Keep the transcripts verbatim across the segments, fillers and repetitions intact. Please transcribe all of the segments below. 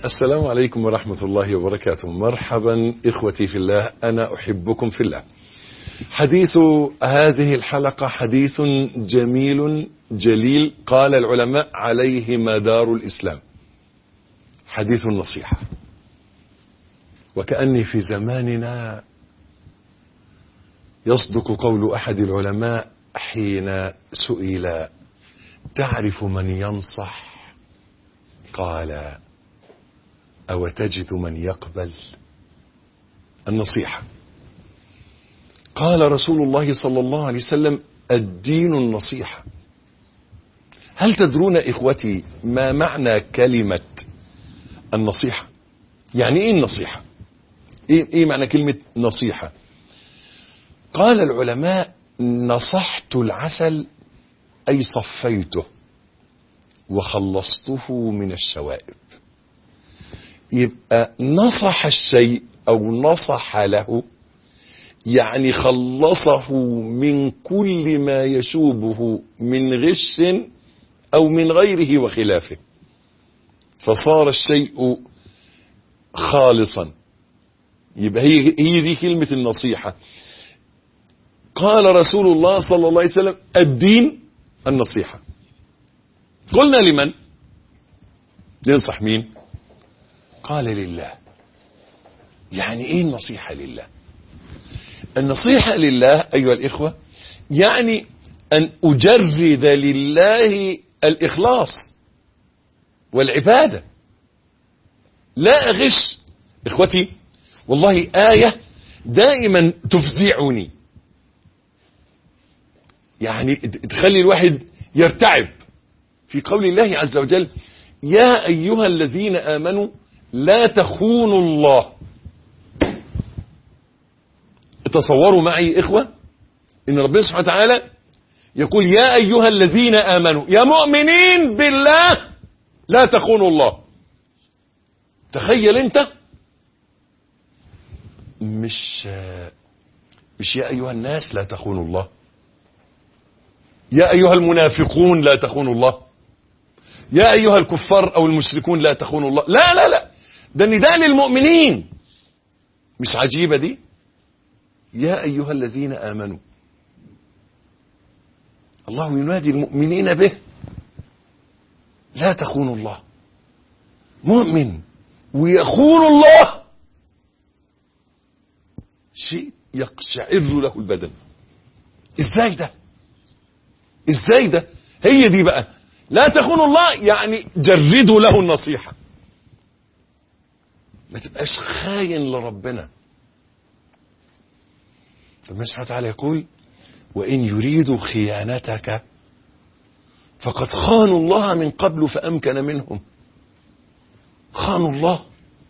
السلام عليكم ورحمة الله وبركاته. مرحبا إخوتي في الله، أنا أحبكم في الله. حديث هذه الحلقة حديث جميل جليل، قال العلماء عليه مدار الإسلام، حديث النصيحة. وكأني في زماننا يصدق قول أحد العلماء حين سئل: تعرف من ينصح؟ قال: أو تجد من يقبل؟ النصيحة. قال رسول الله صلى الله عليه وسلم: الدين النصيحة. هل تدرون إخوتي ما معنى كلمة النصيحة؟ يعني إيه النصيحة؟ إيه, إيه معنى كلمة نصيحة؟ قال العلماء: نصحت العسل أي صفيته وخلصته من الشوائب. يبقى نصح الشيء أو نصح له يعني خلصه من كل ما يشوبه من غش أو من غيره وخلافه، فصار الشيء خالصا. يبقى هي, هي دي كلمة النصيحة. قال رسول الله صلى الله عليه وسلم: الدين النصيحة. قلنا: لمن ينصح؟ مين؟ قال: لله. يعني ايه النصيحة لله؟ النصيحة لله أيها الإخوة يعني أن أجرد لله الإخلاص والعبادة، لا أغش. إخوتي والله آية دائما تفزعني، يعني تخلي الواحد يرتعب، في قول الله عز وجل: يا أيها الذين آمنوا لا تخونوا الله. تصوروا معي إخوة إن ربنا سبحانه وتعالى يقول: يا أيها الذين آمنوا، يا مؤمنين بالله لا تخونوا الله. تخيل أنت، مش مش يا أيها الناس لا تخونوا الله، يا أيها المنافقون لا تخونوا الله، يا أيها الكفار أو المشركون لا تخونوا الله. لا لا لا، ده النداء للمؤمنين. مش عجيبة دي؟ يا أيها الذين آمنوا، الله ينادي المؤمنين به. لا تخونوا الله. مؤمن ويخون الله، شيء يقشعر له البدن. ازاي ده؟ ازاي ده؟ هي دي بقى، لا تخونوا الله يعني جردوا له النصيحة. ما تبقاش خاين لربنا. ربنا سبحانه وتعالى يقول: وإن يريدوا خيانتك فقد خانوا الله من قبل فأمكن منهم. خانوا الله.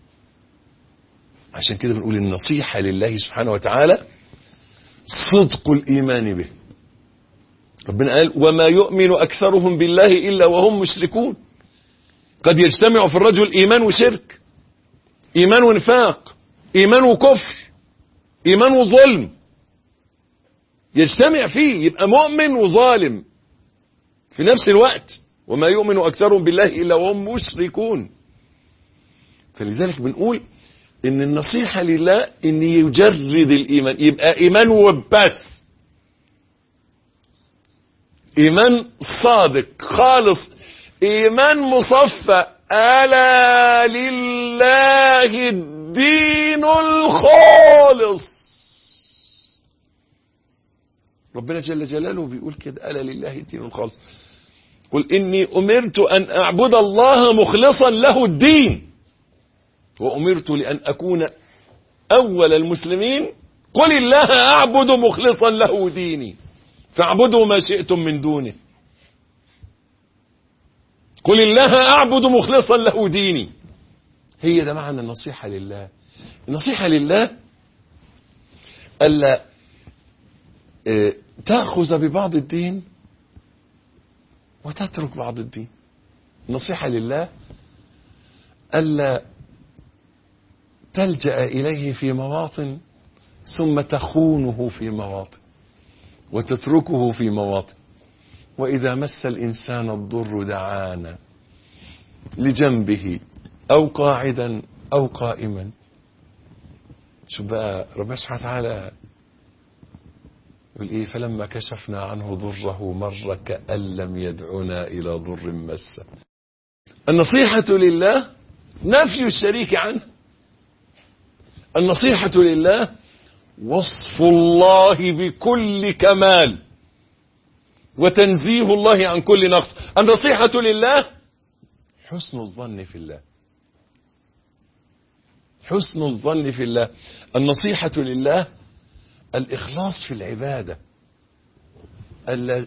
عشان كده بنقول النصيحة لله سبحانه وتعالى صدق الإيمان به. ربنا قال: وما يؤمن أكثرهم بالله إلا وهم مشركون. قد يجتمع في الرجل إيمان وشرك، إيمان ونفاق، إيمان وكفر، إيمان وظلم، يجتمع فيه، يبقى مؤمن وظالم في نفس الوقت. وما يؤمن أكثرهم بالله إلا وهم مشركون. فلذلك بنقول إن النصيحة لله إن يجرد الإيمان، يبقى إيمان وبس، إيمان صادق خالص، إيمان مصفى. ألا لله الدين الخالص. ربنا جل جلاله بيقول كده: ألا لله الدين الخالص. قل إني أمرت أن أعبد الله مخلصا له الدين وأمرت لأن أكون أول المسلمين. قل الله أعبد مخلصا له ديني فاعبدوا ما شئتم من دونه. قل الله أعبد مخلصا له ديني. هي ده معنى النصيحة لله. النصيحة لله ألا تأخذ ببعض الدين وتترك بعض الدين. النصيحة لله ألا تلجأ إليه في مواطن ثم تخونه في مواطن وتتركه في مواطن. وإذا مس الإنسان الضر دعانا لجنبه أو قاعدا أو قائما. شوف بقى ربنا سبحانه وتعالى يقول إيه؟ فلما كشفنا عنه ضره مر كأن لم يدعنا إلى ضر مسه. النصيحة لله نفي الشريك عنه. النصيحة لله وصف الله بكل كمال وتنزيه الله عن كل نقص. النصيحة لله حسن الظن في الله. حسن الظن في الله. النصيحة لله الإخلاص في العبادة، ألا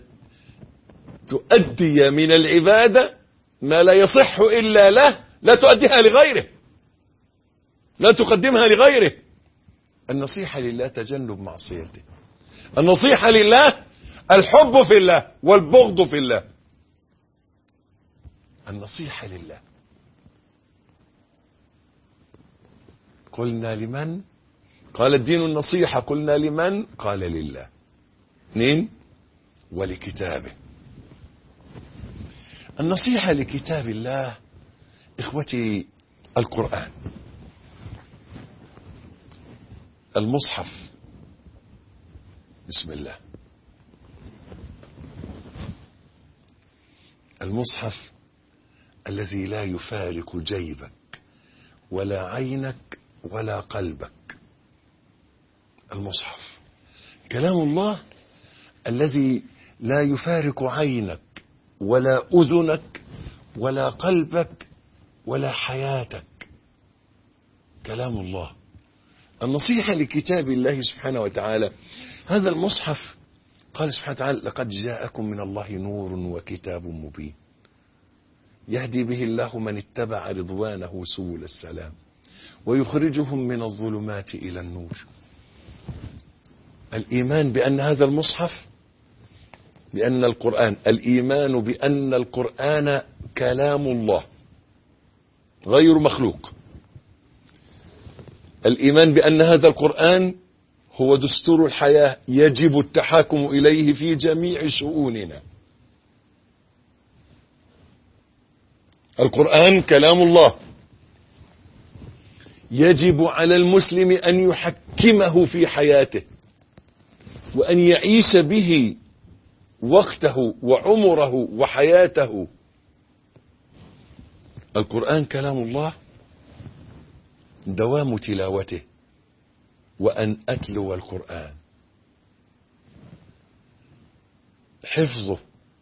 تؤدي من العبادة ما لا يصح إلا له، لا تؤديها لغيره، لا تقدمها لغيره. النصيحة لله تجنب معصيته. النصيحة لله الحب في الله والبغض في الله. النصيحة لله. قلنا لمن؟ قال الدين النصيحة. قلنا لمن؟ قال لله. اثنين ولكتابه. النصيحة لكتاب الله إخوتي القرآن، المصحف. بسم الله. المصحف الذي لا يفارق جيبك ولا عينك ولا قلبك. المصحف كلام الله الذي لا يفارق عينك ولا أذنك ولا قلبك ولا حياتك. كلام الله. النصيحة لكتاب الله سبحانه وتعالى هذا المصحف. قال سبحانه وتعالى لقد جاءكم من الله نور وكتاب مبين يهدي به الله من اتبع رضوانه سبل السلام ويخرجهم من الظلمات إلى النور. الإيمان بأن هذا المصحف، بأن القرآن، الإيمان بأن القرآن كلام الله غير مخلوق. الإيمان بأن هذا القرآن هو دستور الحياة يجب التحاكم إليه في جميع شؤوننا. القرآن كلام الله يجب على المسلم أن يحكمه في حياته وأن يعيش به وقته وعمره وحياته. القرآن كلام الله دوام تلاوته وأن أتلو القرآن، حفظه،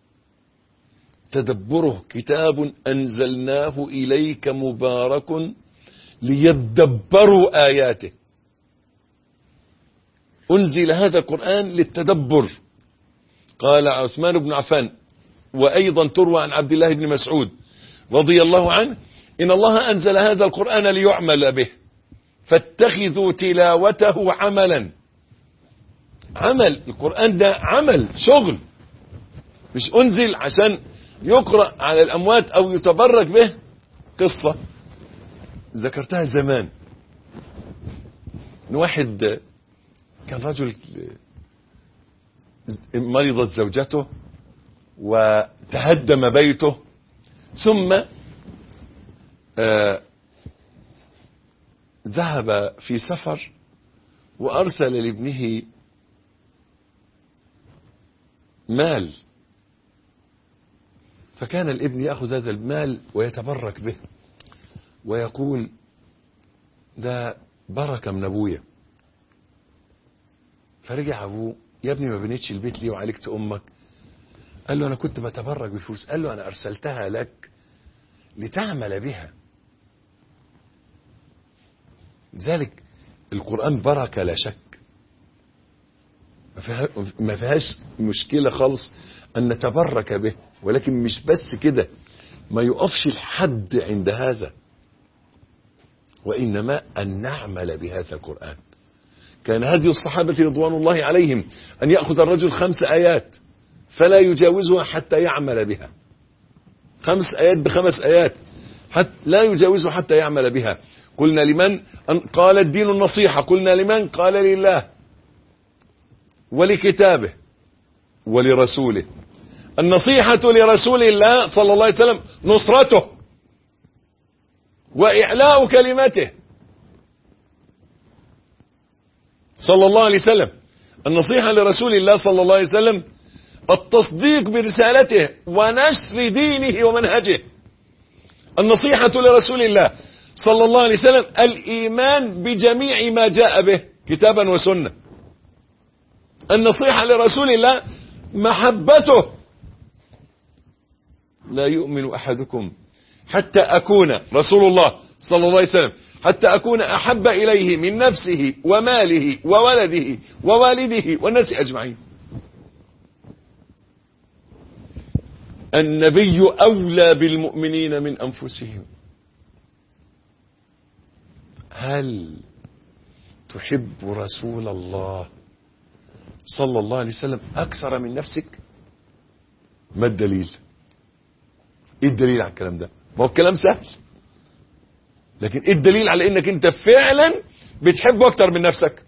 تدبره. كتاب أنزلناه إليك مبارك ليدبروا آياته. أنزل هذا القرآن للتدبر. قال عثمان بن عفان وأيضا تروى عن عبد الله بن مسعود رضي الله عنه إن الله أنزل هذا القرآن ليعمل به فاتخذوا تلاوته عملا. عمل. القرآن ده عمل، شغل، مش أنزل عشان يقرأ على الأموات أو يتبرك به. قصة ذكرتها زمان، إن واحد كان رجل مرضت زوجته وتهدم بيته، ثم آه ذهب في سفر وأرسل لابنه مال، فكان الابن يأخذ هذا المال ويتبرك به ويقول ده بركة من أبويا. فرجع أبوه يا ابني ما بنيتش البيت ليه وعالجت أمك؟ قال له أنا كنت بتبرك بفلوس. قال له أنا أرسلتها لك لتعمل بها. لذلك القرآن بركة لا شك، ما فيهاش مشكلة خالص أن نتبرك به، ولكن مش بس كده، ما يقفش الحد عند هذا، وإنما أن نعمل بهذا القرآن. كان هدي الصحابة رضوان الله عليهم أن يأخذ الرجل خمس آيات فلا يجاوزها حتى يعمل بها. خمس آيات بخمس آيات حتى لا يجاوزها حتى يعمل بها. قلنا لمن؟ قال الدين النصيحة. قلنا لمن؟ قال لله ولكتابه ولرسوله. النصيحة لرسول الله صلى الله عليه وسلم نصرته وإعلاء كلمته صلى الله عليه وسلم. النصيحة لرسول الله صلى الله عليه وسلم التصديق برسالته ونشر دينه ومنهجه. النصيحة لرسول الله صلى الله عليه وسلم الإيمان بجميع ما جاء به كتابا وسنة. النصيحة لرسول الله محبته. لا يؤمن أحدكم حتى أكون رسول الله صلى الله عليه وسلم حتى أكون أحب إليه من نفسه وماله وولده ووالده والناس أجمعين. النبي أولى بالمؤمنين من أنفسهم. هل تحب رسول الله صلى الله عليه وسلم أكثر من نفسك؟ ما الدليل؟ إيه الدليل على الكلام ده؟ ما هو الكلام سهل، لكن إيه الدليل على إنك أنت فعلا بتحبه أكثر من نفسك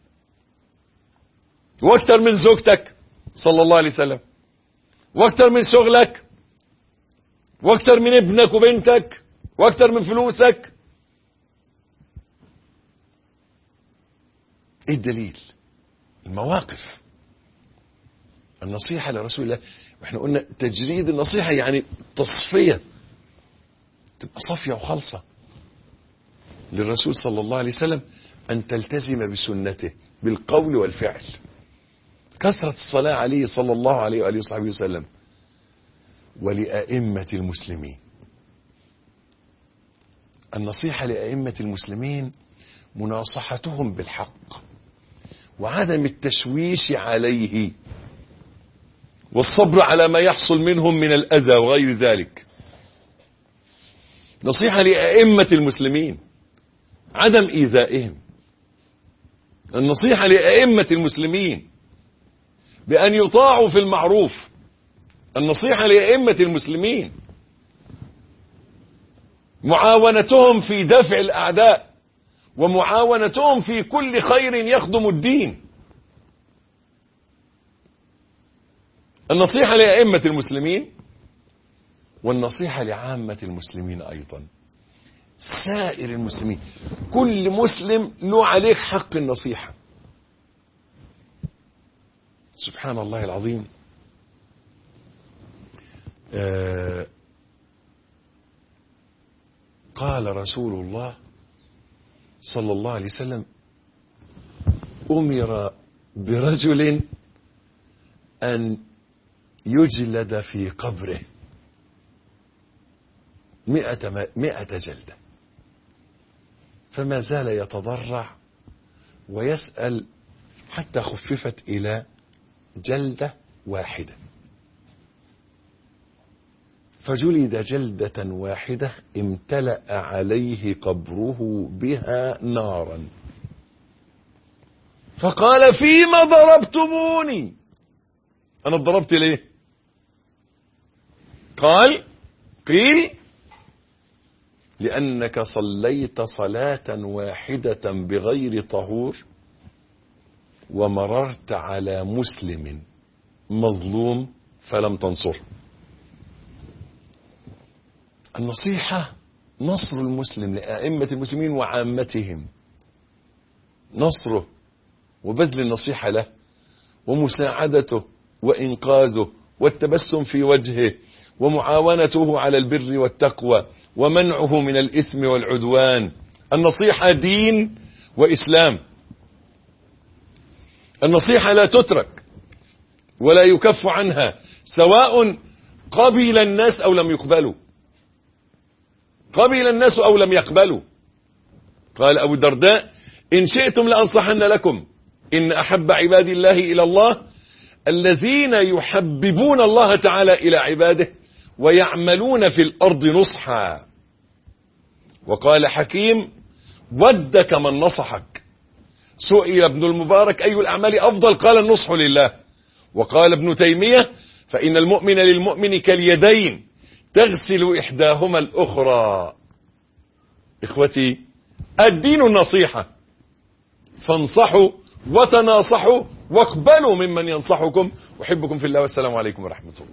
وأكثر من زوجتك صلى الله عليه وسلم واكتر من شغلك واكتر من ابنك وبنتك واكتر من فلوسك؟ ايه الدليل؟ المواقف. النصيحة لرسول الله، واحنا قلنا تجريد النصيحة يعني تصفية، تبقى صافية وخالصة للرسول صلى الله عليه وسلم، ان تلتزم بسنته بالقول والفعل. كثرة الصلاة عليه صلى الله عليه وآله وصحبه وسلم. ولأئمة المسلمين، النصيحة لأئمة المسلمين مناصحتهم بالحق وعدم التشويش عليه والصبر على ما يحصل منهم من الأذى وغير ذلك. نصيحة لأئمة المسلمين عدم إيذائهم. النصيحة لأئمة المسلمين بأن يطاعوا في المعروف. النصيحة لأئمة المسلمين معاونتهم في دفع الأعداء ومعاونتهم في كل خير يخدم الدين. النصيحة لأئمة المسلمين والنصيحة لعامة المسلمين أيضا، سائر المسلمين. كل مسلم له عليك حق النصيحة. سبحان الله العظيم. آه قال رسول الله صلى الله عليه وسلم: أمر برجل أن يجلد في قبره مئة, مئة جلدة، فما زال يتضرع ويسأل حتى خففت إلى جلدة واحدة، فجلد جلدة واحدة امتلأ عليه قبره بها نارا، فقال: فيما ضربتموني؟ أنا ضربت ليه؟ قال قيل: لأنك صليت صلاة واحدة بغير طهور ومررت على مسلم مظلوم فلم تنصره. النصيحة نصر المسلم لأئمة المسلمين وعامتهم، نصره وبذل النصيحة له ومساعدته وإنقاذه والتبسم في وجهه ومعاونته على البر والتقوى ومنعه من الإثم والعدوان. النصيحة دين وإسلام. النصيحة لا تترك ولا يكف عنها، سواء قبل الناس أو لم يقبلوا، قبل الناس أو لم يقبلوا. قال أبو الدرداء: إن شئتم لأنصحن لكم، إن أحب عباد الله إلى الله الذين يحببون الله تعالى إلى عباده ويعملون في الأرض نصحا. وقال حكيم: ودك من نصحك. سئل ابن المبارك: أي الأعمال أفضل؟ قال: النصح لله. وقال ابن تيمية: فإن المؤمن للمؤمن كاليدين تغسل إحداهما الأخرى. إخوتي، الدين النصيحة، فانصحوا وتناصحوا واقبلوا ممن ينصحكم. أحبكم في الله والسلام عليكم ورحمة الله.